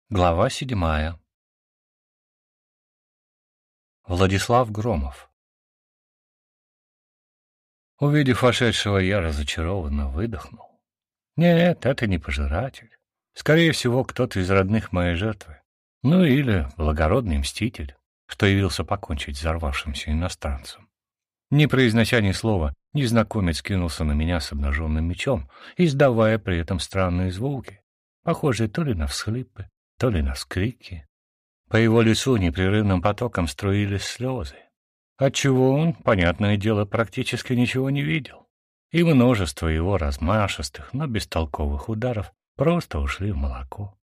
Глава 7. Владислав Громов. Увидев вошедшего, я разочарованно выдохнул. Нет, это не пожиратель. Скорее всего, кто-то из родных моей жертвы. Ну или благородный мститель, что явился покончить с взорвавшимся иностранцем. Не произнося ни слова, незнакомец кинулся на меня с обнаженным мечом, издавая при этом странные звуки, похожие то ли на всхлипы, то ли на вскрики. По его лицу непрерывным потоком струились слезы, отчего он, понятное дело, практически ничего не видел, и множество его размашистых, но бестолковых ударов просто ушли в молоко.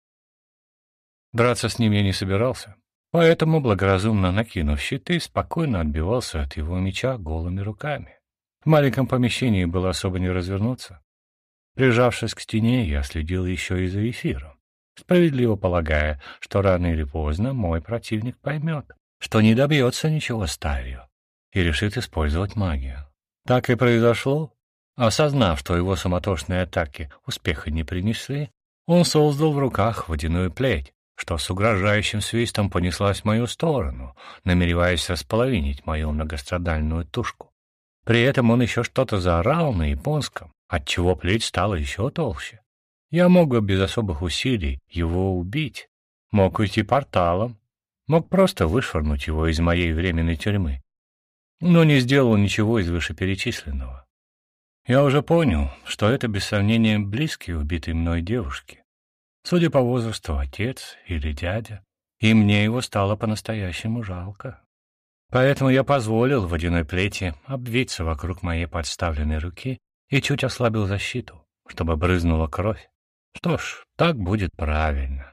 Драться с ним я не собирался, поэтому, благоразумно накинув щиты, спокойно отбивался от его меча голыми руками. В маленьком помещении было особо не развернуться. Прижавшись к стене, я следил еще и за эфиром, справедливо полагая, что рано или поздно мой противник поймет, что не добьется ничего сталью, и решит использовать магию. Так и произошло. Осознав, что его суматошные атаки успеха не принесли, он создал в руках водяную плеть, что с угрожающим свистом понеслась в мою сторону, намереваясь располовинить мою многострадальную тушку. При этом он еще что-то заорал на японском, отчего плеть стала еще толще. Я мог бы без особых усилий его убить, мог уйти порталом, мог просто вышвырнуть его из моей временной тюрьмы, но не сделал ничего из вышеперечисленного. Я уже понял, что это, без сомнения, близкие убитой мной девушки. Судя по возрасту, отец или дядя, и мне его стало по-настоящему жалко. Поэтому я позволил водяной плети обвиться вокруг моей подставленной руки и чуть ослабил защиту, чтобы брызнула кровь. Что ж, так будет правильно.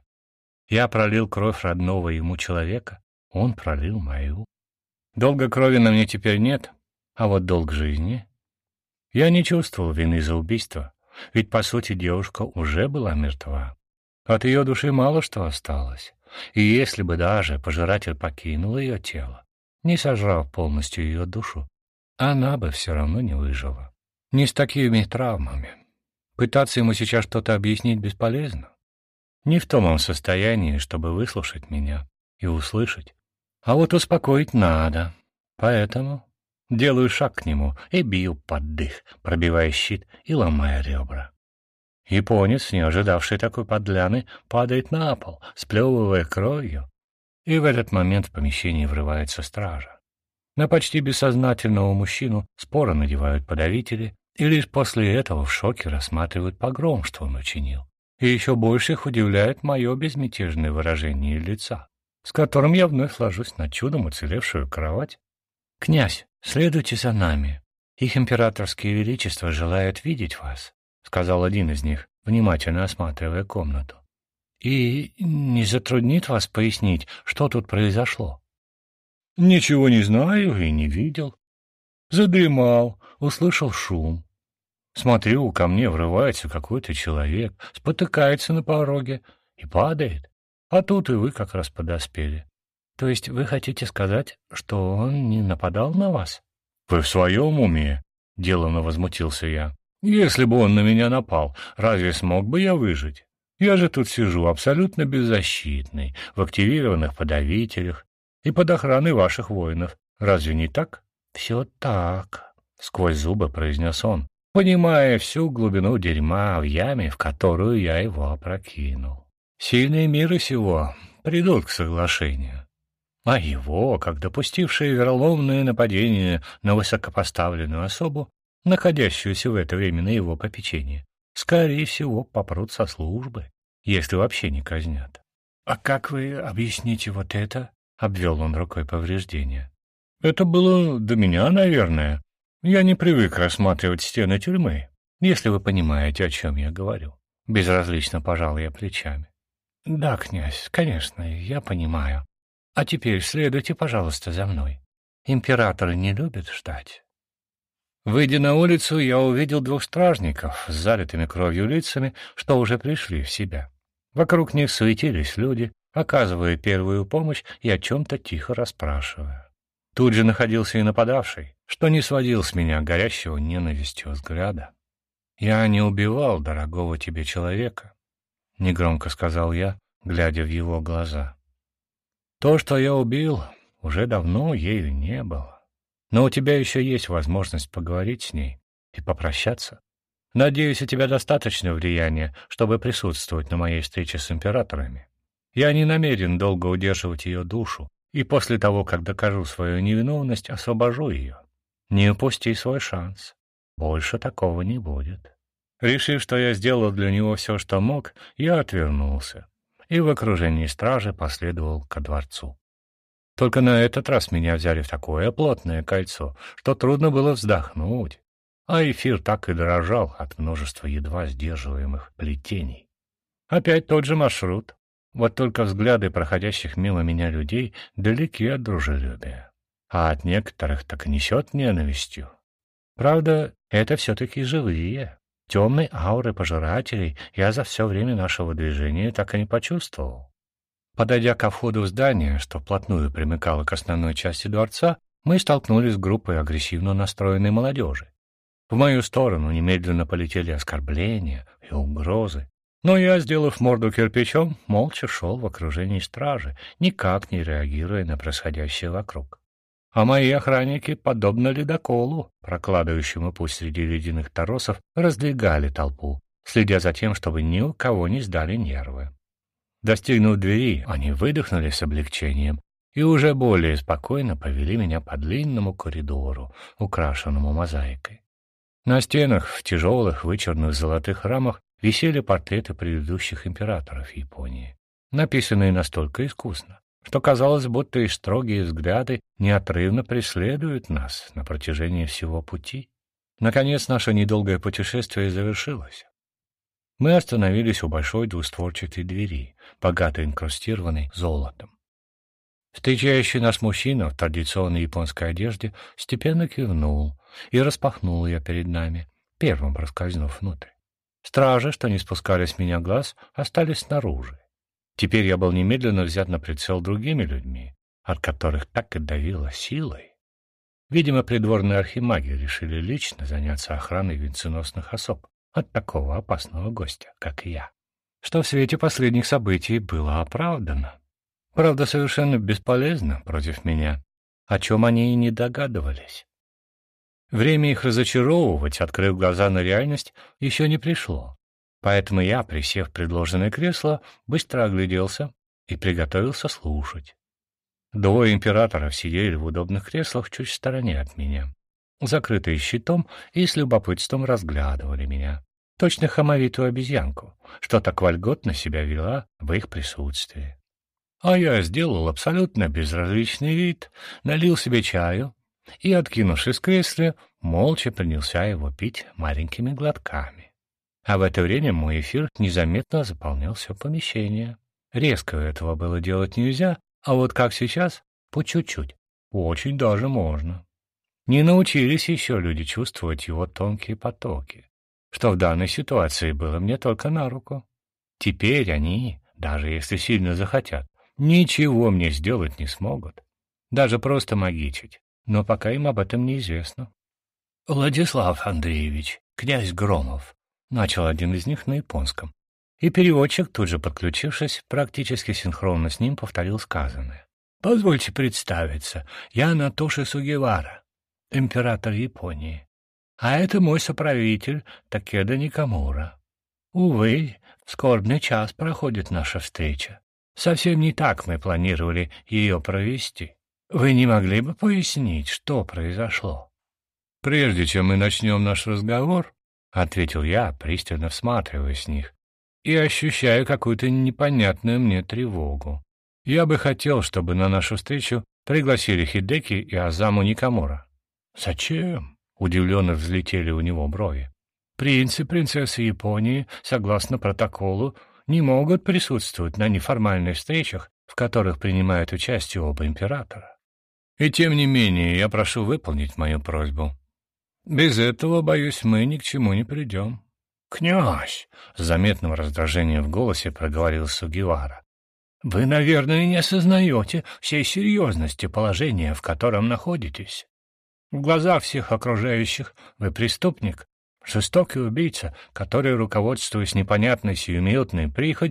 Я пролил кровь родного ему человека, он пролил мою. Долга крови на мне теперь нет, а вот долг жизни... Я не чувствовал вины за убийство, ведь, по сути, девушка уже была мертва. От ее души мало что осталось, и если бы даже пожиратель покинул ее тело, не сожрав полностью ее душу, она бы все равно не выжила. Не с такими травмами. Пытаться ему сейчас что-то объяснить бесполезно. Не в том он состоянии, чтобы выслушать меня и услышать. А вот успокоить надо. Поэтому делаю шаг к нему и бью под дых, пробивая щит и ломая ребра. Японец, не ожидавший такой подляны, падает на пол, сплевывая кровью. И в этот момент в помещении врывается стража. На почти бессознательного мужчину споро надевают подавители, и лишь после этого в шоке рассматривают погром, что он учинил. И еще больше их удивляет мое безмятежное выражение лица, с которым я вновь ложусь на чудом уцелевшую кровать. «Князь, следуйте за нами. Их императорские величества желают видеть вас», — сказал один из них, внимательно осматривая комнату. «И не затруднит вас пояснить, что тут произошло?» «Ничего не знаю и не видел. Задремал, услышал шум. Смотрю, ко мне врывается какой-то человек, спотыкается на пороге и падает. А тут и вы как раз подоспели. То есть вы хотите сказать, что он не нападал на вас?» «Вы в своем уме?» — деланно возмутился я. «Если бы он на меня напал, разве смог бы я выжить? Я же тут сижу абсолютно беззащитный, в активированных подавителях и под охраной ваших воинов. Разве не так?» «Все так», — сквозь зубы произнес он, понимая всю глубину дерьма в яме, в которую я его опрокинул. «Сильные мира сего придут к соглашению, а его, как допустившие вероломное нападение на высокопоставленную особу, находящуюся в это время на его попечении, скорее всего, попрут со службы, если вообще не казнят». «А как вы объясните вот это?» — обвел он рукой повреждения. «Это было до меня, наверное. Я не привык рассматривать стены тюрьмы, если вы понимаете, о чем я говорю». Безразлично пожал я плечами. «Да, князь, конечно, я понимаю. А теперь следуйте, пожалуйста, за мной. Император не любит ждать». Выйдя на улицу, я увидел двух стражников с залитыми кровью лицами, что уже пришли в себя. Вокруг них суетились люди, оказывая первую помощь и о чем-то тихо расспрашивая. Тут же находился и нападавший, что не сводил с меня горящего ненавистью взгляда. «Я не убивал дорогого тебе человека», — негромко сказал я, глядя в его глаза. «То, что я убил, уже давно ею не было. Но у тебя еще есть возможность поговорить с ней и попрощаться. Надеюсь, у тебя достаточно влияния, чтобы присутствовать на моей встрече с императорами. Я не намерен долго удерживать ее душу, и после того, как докажу свою невиновность, освобожу ее. Не упусти свой шанс. Больше такого не будет». Решив, что я сделал для него все, что мог, я отвернулся и в окружении стражи последовал ко дворцу. Только на этот раз меня взяли в такое плотное кольцо, что трудно было вздохнуть, а эфир так и дрожал от множества едва сдерживаемых плетений. Опять тот же маршрут, вот только взгляды проходящих мимо меня людей далеки от дружелюбия, а от некоторых так и несет ненавистью. Правда, это все-таки живые. Темной ауры пожирателей я за все время нашего движения так и не почувствовал. Подойдя ко входу в здание, что вплотную примыкало к основной части дворца, мы столкнулись с группой агрессивно настроенной молодежи. В мою сторону немедленно полетели оскорбления и угрозы, но я, сделав морду кирпичом, молча шел в окружении стражи, никак не реагируя на происходящее вокруг. А мои охранники, подобно ледоколу, прокладывающему путь среди ледяных торосов, раздвигали толпу, следя за тем, чтобы ни у кого не сдали нервы. Достигнув двери, они выдохнули с облегчением и уже более спокойно повели меня по длинному коридору, украшенному мозаикой. На стенах в тяжелых вычурных золотых рамах висели портреты предыдущих императоров Японии, написанные настолько искусно, что казалось, будто их строгие взгляды неотрывно преследуют нас на протяжении всего пути. Наконец, наше недолгое путешествие завершилось. Мы остановились у большой двустворчатой двери, богато инкрустированной золотом. Встречающий нас мужчина в традиционной японской одежде степенно кивнул и распахнул ее перед нами, первым проскользнув внутрь. Стражи, что не спускали с меня глаз, остались снаружи. Теперь я был немедленно взят на прицел другими людьми, от которых так и давило силой. Видимо, придворные архимаги решили лично заняться охраной венценосных особ от такого опасного гостя, как я, что в свете последних событий было оправдано. Правда, совершенно бесполезно против меня, о чем они и не догадывались. Время их разочаровывать, открыв глаза на реальность, еще не пришло. Поэтому я, присев в предложенное кресло, быстро огляделся и приготовился слушать. Двое императоров сидели в удобных креслах чуть в стороне от меня, закрытые щитом, и с любопытством разглядывали меня, точно хамовитую обезьянку, что так вольготно себя вела в их присутствии. А я сделал абсолютно безразличный вид, налил себе чаю и, откинувшись в кресле, молча принялся его пить маленькими глотками. А в это время мой эфир незаметно заполнял все помещение. Резко этого было делать нельзя, а вот как сейчас, по чуть-чуть, очень даже можно. Не научились еще люди чувствовать его тонкие потоки, что в данной ситуации было мне только на руку. Теперь они, даже если сильно захотят, ничего мне сделать не смогут, даже просто магичить, но пока им об этом неизвестно. «Владислав Андреевич, князь Громов», — начал один из них на японском, и переводчик, тут же подключившись, практически синхронно с ним повторил сказанное. «Позвольте представиться, я Натоши Сугивара, император Японии, а это мой соправитель Такеда Никамура. Увы, в скорбный час проходит наша встреча. Совсем не так мы планировали ее провести. Вы не могли бы пояснить, что произошло?» «Прежде чем мы начнем наш разговор, — ответил я, пристально всматриваясь в них, и ощущая какую-то непонятную мне тревогу, — я бы хотел, чтобы на нашу встречу пригласили Хидеки и Азаму Никамура». «Зачем?» — удивленно взлетели у него брови. «Принц и принцесса Японии, согласно протоколу, не могут присутствовать на неформальных встречах, в которых принимают участие оба императора. И тем не менее я прошу выполнить мою просьбу. Без этого, боюсь, мы ни к чему не придем». «Князь!» — с заметным раздражением в голосе проговорил Сугивара. «Вы, наверное, не осознаете всей серьезности положения, в котором находитесь. В глазах всех окружающих вы преступник, жестокий убийца, который, руководствуясь непонятной сиюминутной прихотью,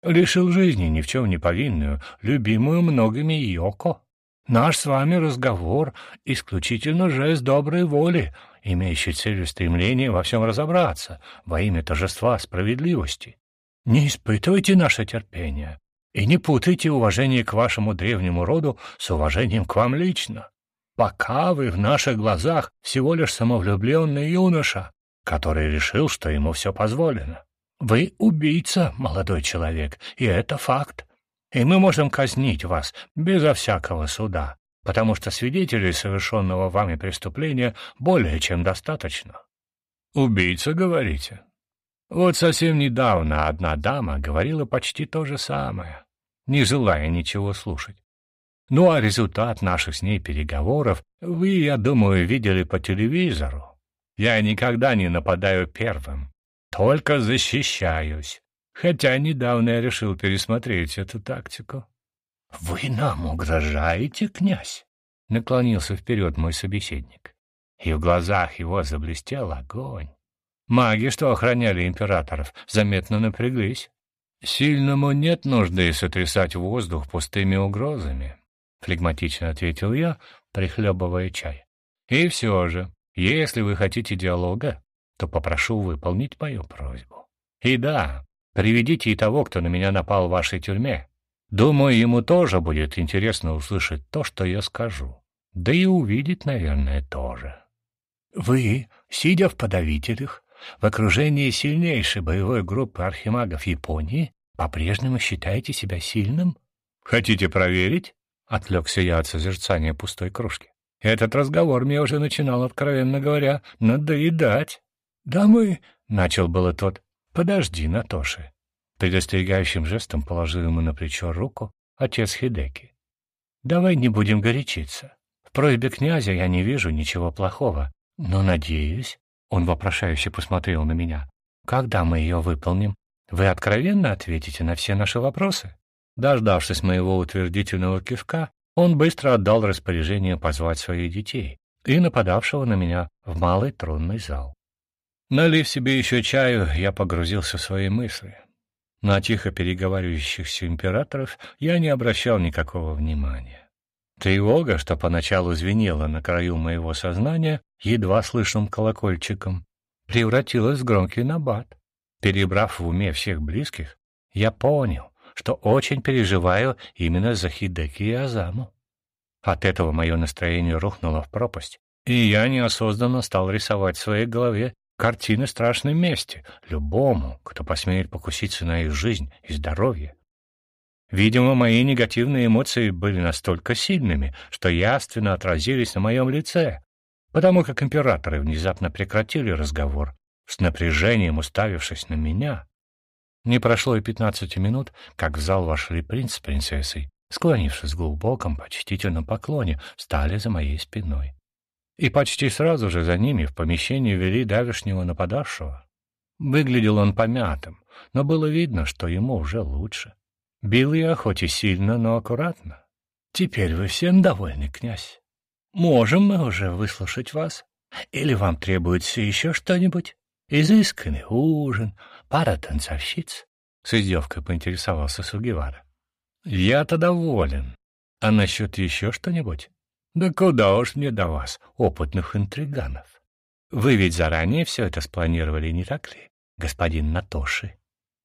Лишил жизни ни в чем не повинную, любимую многими Йоко. Наш с вами разговор — исключительно жест доброй воли, имеющий целью стремление во всем разобраться во имя торжества справедливости. Не испытывайте наше терпение и не путайте уважение к вашему древнему роду с уважением к вам лично. Пока вы в наших глазах всего лишь самовлюбленный юноша, который решил, что ему все позволено. Вы убийца, молодой человек, и это факт. И мы можем казнить вас безо всякого суда, потому что свидетелей совершенного вами преступления более чем достаточно. Убийца, говорите? Вот совсем недавно одна дама говорила почти то же самое, не желая ничего слушать. Ну а результат наших с ней переговоров вы, я думаю, видели по телевизору. Я никогда не нападаю первым, только защищаюсь. Хотя недавно я решил пересмотреть эту тактику. — Вы нам угрожаете, князь? — наклонился вперед мой собеседник. И в глазах его заблестел огонь. Маги, что охраняли императоров, заметно напряглись. «Сильному нет нужды сотрясать воздух пустыми угрозами», — флегматично ответил я, прихлебывая чай. «И все же, если вы хотите диалога, то попрошу выполнить мою просьбу. И да, приведите и того, кто на меня напал в вашей тюрьме. Думаю, ему тоже будет интересно услышать то, что я скажу. Да и увидеть, наверное, тоже». «Вы, сидя в подавителях, в окружении сильнейшей боевой группы архимагов Японии, по-прежнему считаете себя сильным?» «Хотите проверить?» — отвлекся я от созерцания пустой кружки. Этот разговор мне уже начинал, откровенно говоря, надоедать. «Да мы...» — начал было тот. «Подожди, Натоши». Предостерегающим жестом положил ему на плечо руку отец Хидеки. «Давай не будем горячиться. В просьбе князя я не вижу ничего плохого, но, надеюсь...» Он вопрошающе посмотрел на меня. «Когда мы ее выполним, вы откровенно ответите на все наши вопросы?» Дождавшись моего утвердительного кивка, он быстро отдал распоряжение позвать своих детей и нападавшего на меня в малый тронный зал. Налив себе еще чаю, я погрузился в свои мысли. На тихо переговаривающихся императоров я не обращал никакого внимания. Тревога, что поначалу звенела на краю моего сознания едва слышным колокольчиком, превратилась в громкий набат. Перебрав в уме всех близких, я понял, что очень переживаю именно за Хидеки и Азаму. От этого мое настроение рухнуло в пропасть, и я неосознанно стал рисовать в своей голове картины страшной мести любому, кто посмеет покуситься на их жизнь и здоровье. Видимо, мои негативные эмоции были настолько сильными, что явственно отразились на моем лице, потому как императоры внезапно прекратили разговор, с напряжением уставившись на меня. Не прошло и 15 минут, как в зал вошли принц с принцессой, склонившись в глубоком, почтительном поклоне, встали за моей спиной. И почти сразу же за ними в помещение ввели давешнего нападавшего. Выглядел он помятым, но было видно, что ему уже лучше. Бил я хоть и сильно, но аккуратно. «Теперь вы всем довольны, князь? Можем мы уже выслушать вас? Или вам требуется еще что-нибудь? Изысканный ужин, пара танцовщиц?» С издевкой поинтересовался Сугивара. «Я-то доволен. А насчет еще что-нибудь? Да куда уж мне до вас, опытных интриганов. Вы ведь заранее все это спланировали, не так ли, господин Натоши?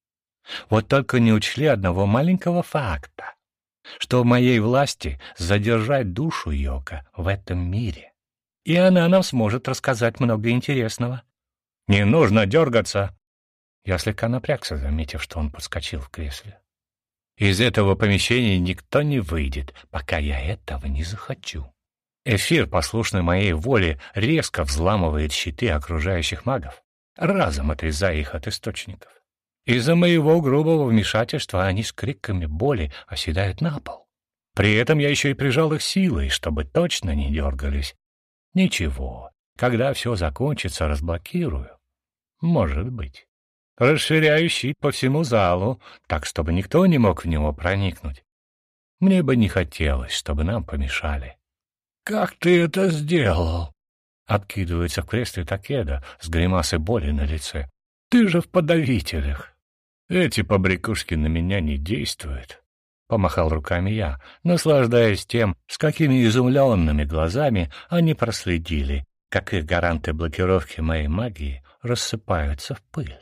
Вот только не учли одного маленького факта, что в моей власти задержать душу Йоко в этом мире, и она нам сможет рассказать много интересного. Не нужно дергаться!» Я слегка напрягся, заметив, что он подскочил в кресле. «Из этого помещения никто не выйдет, пока я этого не захочу. Эфир, послушный моей воле, резко взламывает щиты окружающих магов, разом отрезая их от источников. Из-за моего грубого вмешательства они с криками боли оседают на пол. При этом я еще и прижал их силой, чтобы точно не дергались. Ничего, когда все закончится, разблокирую. Может быть. Расширяю щит по всему залу, так, чтобы никто не мог в него проникнуть. Мне бы не хотелось, чтобы нам помешали». «Как ты это сделал?» — откидывается в кресле Такеда с гримасой боли на лице. «Ты же в подавителях». Эти побрякушки на меня не действуют. Помахал руками я, наслаждаясь тем, с какими изумленными глазами они проследили, как их гаранты блокировки моей магии рассыпаются в пыль.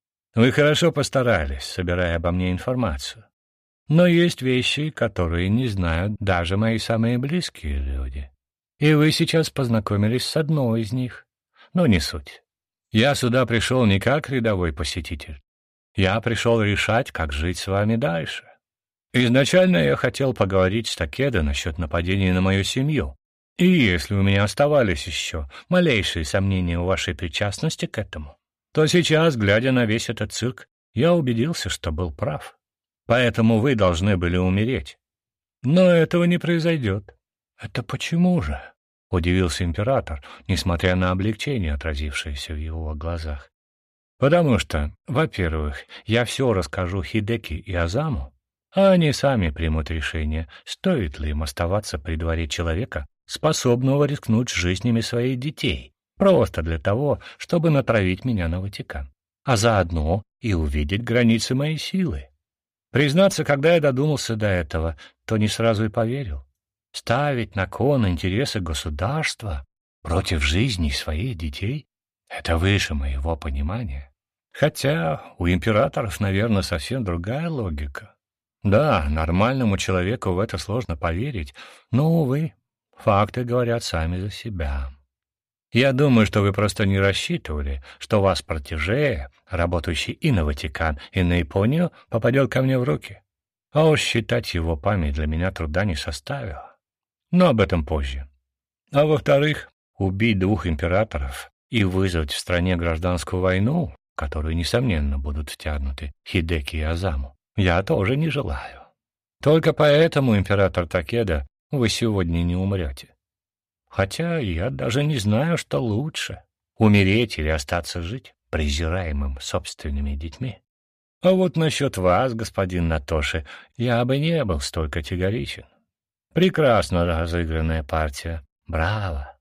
Вы хорошо постарались, собирая обо мне информацию. Но есть вещи, которые не знают даже мои самые близкие люди. И вы сейчас познакомились с одной из них. Но не суть. Я сюда пришел не как рядовой посетитель. Я пришел решать, как жить с вами дальше. Изначально я хотел поговорить с Такедо насчет нападения на мою семью. И если у меня оставались еще малейшие сомнения в вашей причастности к этому, то сейчас, глядя на весь этот цирк, я убедился, что был прав. Поэтому вы должны были умереть. Но этого не произойдет. Это почему же? Удивился император, несмотря на облегчение, отразившееся в его глазах. Потому что, во-первых, я все расскажу Хидеки и Азаму, а они сами примут решение, стоит ли им оставаться при дворе человека, способного рискнуть жизнями своих детей, просто для того, чтобы натравить меня на Ватикан, а заодно и увидеть границы моей силы. Признаться, когда я додумался до этого, то не сразу и поверил. Ставить на кон интересы государства против жизни своих детей — это выше моего понимания. Хотя у императоров, наверное, совсем другая логика. Да, нормальному человеку в это сложно поверить, но, увы, факты говорят сами за себя. Я думаю, что вы просто не рассчитывали, что ваш протеже, работающий и на Ватикан, и на Японию, попадет ко мне в руки. А уж считать его память для меня труда не составило. Но об этом позже. А во-вторых, убить двух императоров и вызвать в стране гражданскую войну, в которую, несомненно, будут втянуты Хидеки и Азаму, я тоже не желаю. Только поэтому, император Такедо, вы сегодня не умрете. Хотя я даже не знаю, что лучше — умереть или остаться жить, презираемым собственными детьми. А вот насчет вас, господин Натоши, я бы не был столь категоричен. Прекрасно разыгранная партия. Браво!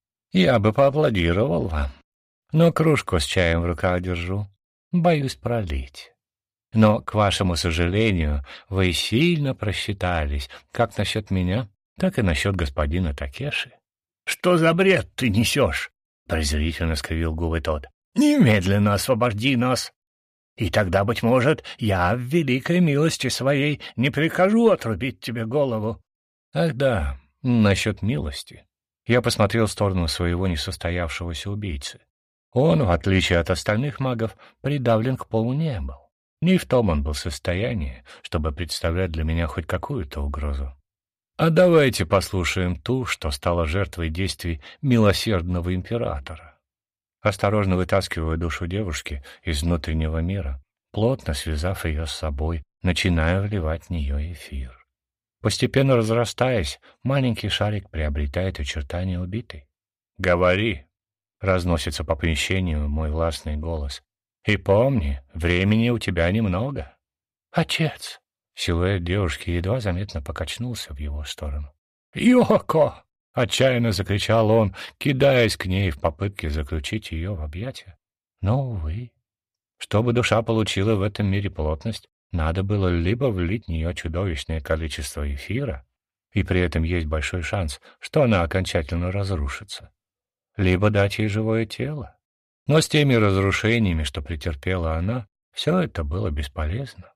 Я бы поаплодировал вам. Но кружку с чаем в руках держу. Боюсь пролить. Но, к вашему сожалению, вы сильно просчитались как насчет меня, так и насчет господина Такеши. — Что за бред ты несешь? — презрительно скривил губы тот. — Немедленно освободи нас. И тогда, быть может, я в великой милости своей не прикажу отрубить тебе голову. Ах да, насчет милости. Я посмотрел в сторону своего несостоявшегося убийцы. Он, в отличие от остальных магов, придавлен к полу не был. Не в том он был в состоянии, чтобы представлять для меня хоть какую-то угрозу. А давайте послушаем ту, что стала жертвой действий милосердного императора. Осторожно вытаскиваю душу девушки из внутреннего мира, плотно связав ее с собой, начиная вливать в нее эфир. Постепенно разрастаясь, маленький шарик приобретает очертания убитой. «Говори!» — разносится по помещению мой властный голос. «И помни, времени у тебя немного». «Отец!» — силуэт девушки едва заметно покачнулся в его сторону. «Йоко!» — отчаянно закричал он, кидаясь к ней в попытке заключить ее в объятия. Но, увы, чтобы душа получила в этом мире плотность, надо было либо влить в нее чудовищное количество эфира, и при этом есть большой шанс, что она окончательно разрушится, либо дать ей живое тело. Но с теми разрушениями, что претерпела она, все это было бесполезно.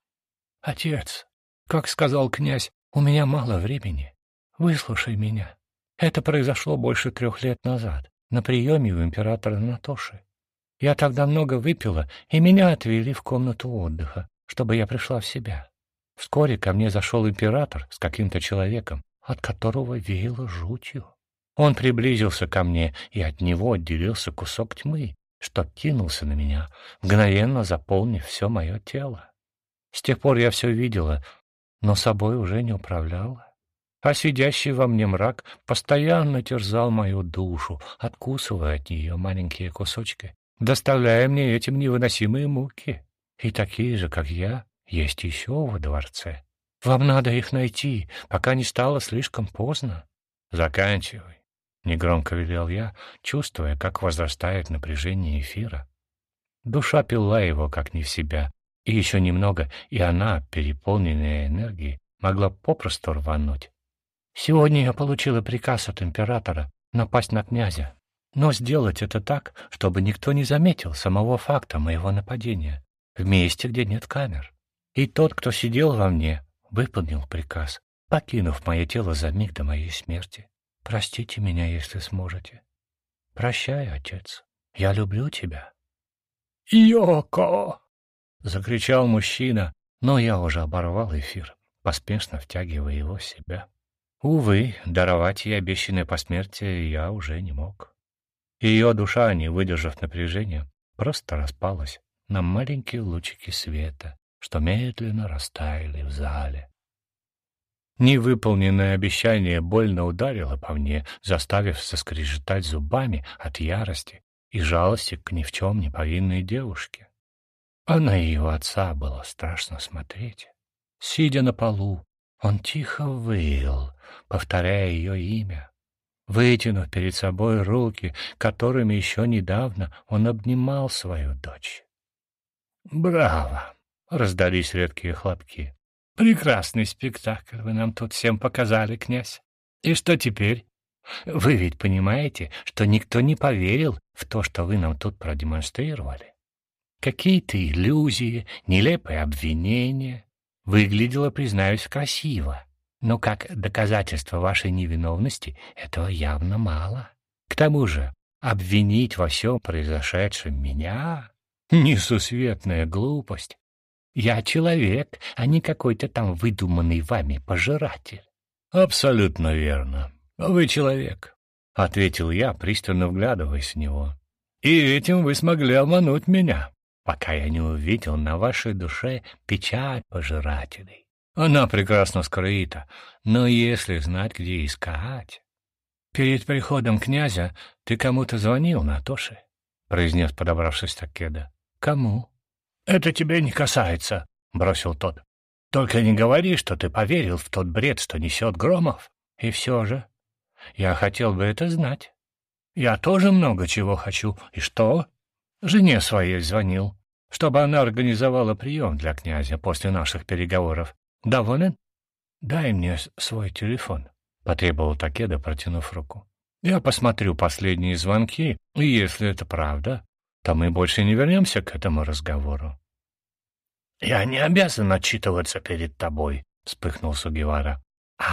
«Отец, как сказал князь, у меня мало времени. Выслушай меня. Это произошло больше 3 лет назад, на приеме у императора Натоши. Я тогда много выпила, и меня отвели в комнату отдыха, чтобы я пришла в себя. Вскоре ко мне зашел император с каким-то человеком, от которого веяло жутью. Он приблизился ко мне, и от него отделился кусок тьмы, что кинулся на меня, мгновенно заполнив все мое тело. С тех пор я все видела, но собой уже не управляла. А сидящий во мне мрак постоянно терзал мою душу, откусывая от нее маленькие кусочки, доставляя мне этим невыносимые муки. И такие же, как я, есть еще во дворце. Вам надо их найти, пока не стало слишком поздно. Заканчивай. Негромко велел я, чувствуя, как возрастает напряжение эфира. Душа пила его, как не в себя, И еще немного, и она, переполненная энергией, могла попросту рвануть. Сегодня я получила приказ от императора напасть на князя, но сделать это так, чтобы никто не заметил самого факта моего нападения, в месте, где нет камер. И тот, кто сидел во мне, выполнил приказ, покинув мое тело за миг до моей смерти. Простите меня, если сможете. Прощай, отец. Я люблю тебя. «Йоко!» — закричал мужчина, но я уже оборвал эфир, поспешно втягивая его в себя. Увы, даровать ей обещанное посмертие я уже не мог. Ее душа, не выдержав напряжения, просто распалась на маленькие лучики света, что медленно растаяли в зале. Невыполненное обещание больно ударило по мне, заставив соскрежетать зубами от ярости и жалости к ни в чем не повинной девушке. А на ее отца было страшно смотреть. Сидя на полу, он тихо выл, повторяя ее имя, вытянув перед собой руки, которыми еще недавно он обнимал свою дочь. «Браво!» — раздались редкие хлопки. «Прекрасный спектакль вы нам тут всем показали, князь. И что теперь? Вы ведь понимаете, что никто не поверил в то, что вы нам тут продемонстрировали. Какие-то иллюзии, нелепые обвинения. Выглядело, признаюсь, красиво. Но как доказательство вашей невиновности этого явно мало. К тому же обвинить во всем произошедшем меня — несусветная глупость. Я человек, а не какой-то там выдуманный вами пожиратель». «Абсолютно верно. Вы человек», — ответил я, пристально вглядываясь в него. «И этим вы смогли обмануть меня, пока я не увидел на вашей душе печать пожирателей. Она прекрасно скрыта, но если знать, где искать...» «Перед приходом князя ты кому-то звонил, Натоши?» — произнес, подобравшись Такеда. «Кому?» «Это тебя не касается», — бросил тот. «Только не говори, что ты поверил в тот бред, что несет Громов. И все же я хотел бы это знать. Я тоже много чего хочу. И что?» Жене своей звонил, чтобы она организовала прием для князя после наших переговоров. «Доволен?» «Дай мне свой телефон», — потребовал Такеда, протянув руку. «Я посмотрю последние звонки, и если это правда, то мы больше не вернемся к этому разговору». «Я не обязан отчитываться перед тобой», — вспыхнул Сугивара.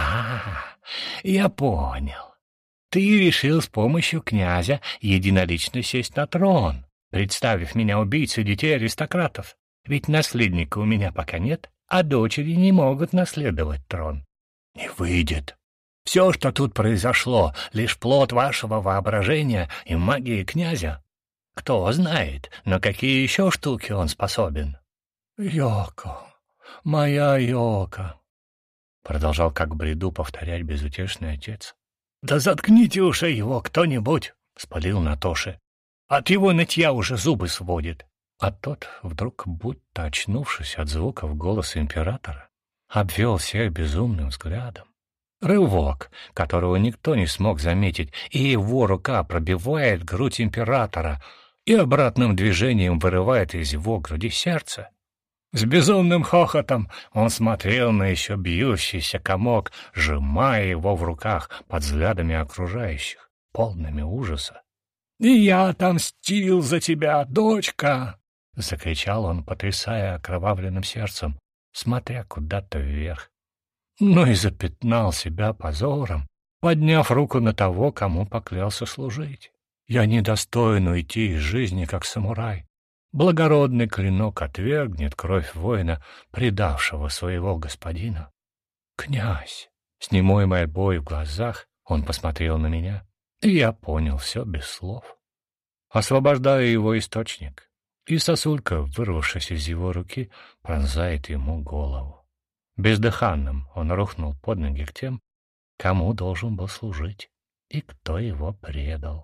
Я понял. Ты решил с помощью князя единолично сесть на трон, представив меня убийцей детей аристократов. Ведь наследника у меня пока нет, а дочери не могут наследовать трон. Не выйдет. Все, что тут произошло, лишь плод вашего воображения и магии князя. Кто знает, на какие еще штуки он способен. «Йоко, моя Йоко», — продолжал как в бреду повторять безутешный отец. «Да заткните уже его кто-нибудь», — спалил Натоши. «От его нытья уже зубы сводит». А тот, вдруг будто очнувшись от звуков голоса императора, обвел всех безумным взглядом. Рывок, которого никто не смог заметить, и его рука пробивает грудь императора и обратным движением вырывает из его груди сердце. С безумным хохотом он смотрел на еще бьющийся комок, сжимая его в руках под взглядами окружающих, полными ужаса. «И я отомстил за тебя, дочка!» — закричал он, потрясая окровавленным сердцем, смотря куда-то вверх. Но и запятнал себя позором, подняв руку на того, кому поклялся служить. «Я недостоин уйти из жизни, как самурай. Благородный клинок отвергнет кровь воина, предавшего своего господина. Князь!» С немой мольбой в глазах он посмотрел на меня, и я понял все без слов. Освобождаю его источник, и сосулька, вырвавшись из его руки, пронзает ему голову. Бездыханным он рухнул под ноги к тем, кому должен был служить, и кто его предал.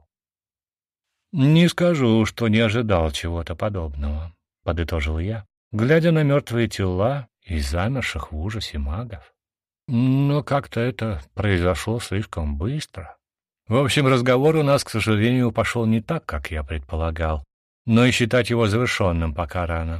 «Не скажу, что не ожидал чего-то подобного», — подытожил я, глядя на мертвые тела и замерших в ужасе магов. Но как-то это произошло слишком быстро. В общем, разговор у нас, к сожалению, пошел не так, как я предполагал, но и считать его завершенным пока рано.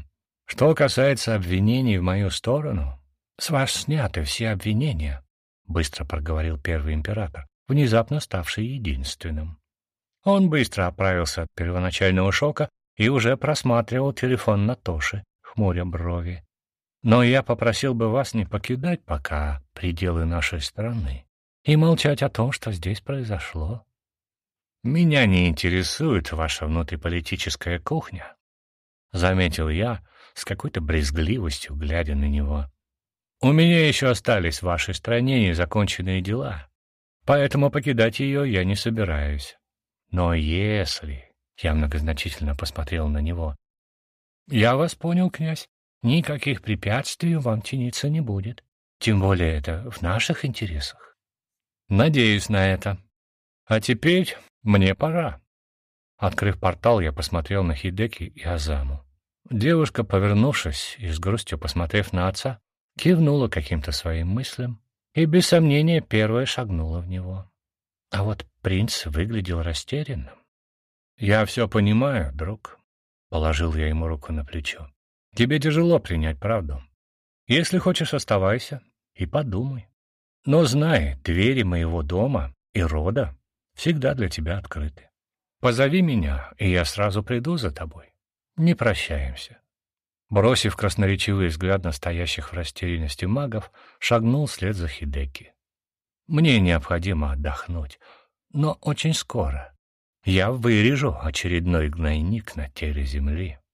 Что касается обвинений в мою сторону, с вас сняты все обвинения, — быстро проговорил первый император, внезапно ставший единственным. Он быстро оправился от первоначального шока и уже просматривал телефон Натоши, хмуря брови. Но я попросил бы вас не покидать пока пределы нашей страны и молчать о том, что здесь произошло. Меня не интересует ваша внутриполитическая кухня, — заметил я с какой-то брезгливостью, глядя на него. У меня еще остались в вашей стране незаконченные дела, поэтому покидать ее я не собираюсь. Но если... Я многозначительно посмотрел на него. Я вас понял, князь. Никаких препятствий вам чиниться не будет. Тем более это в наших интересах. Надеюсь на это. А теперь мне пора. Открыв портал, я посмотрел на Хидеки и Азаму. Девушка, повернувшись и с грустью посмотрев на отца, кивнула каким-то своим мыслям и, без сомнения, первая шагнула в него. А вот принц выглядел растерянным. «Я все понимаю, друг», — положил я ему руку на плечо. «Тебе тяжело принять правду. Если хочешь, оставайся и подумай. Но знай, двери моего дома и рода всегда для тебя открыты. Позови меня, и я сразу приду за тобой. Не прощаемся». Бросив красноречивый взгляд на стоящих в растерянности магов, шагнул вслед за Хидеки. «Мне необходимо отдохнуть, но очень скоро. Я вырежу очередной гнойник на теле земли».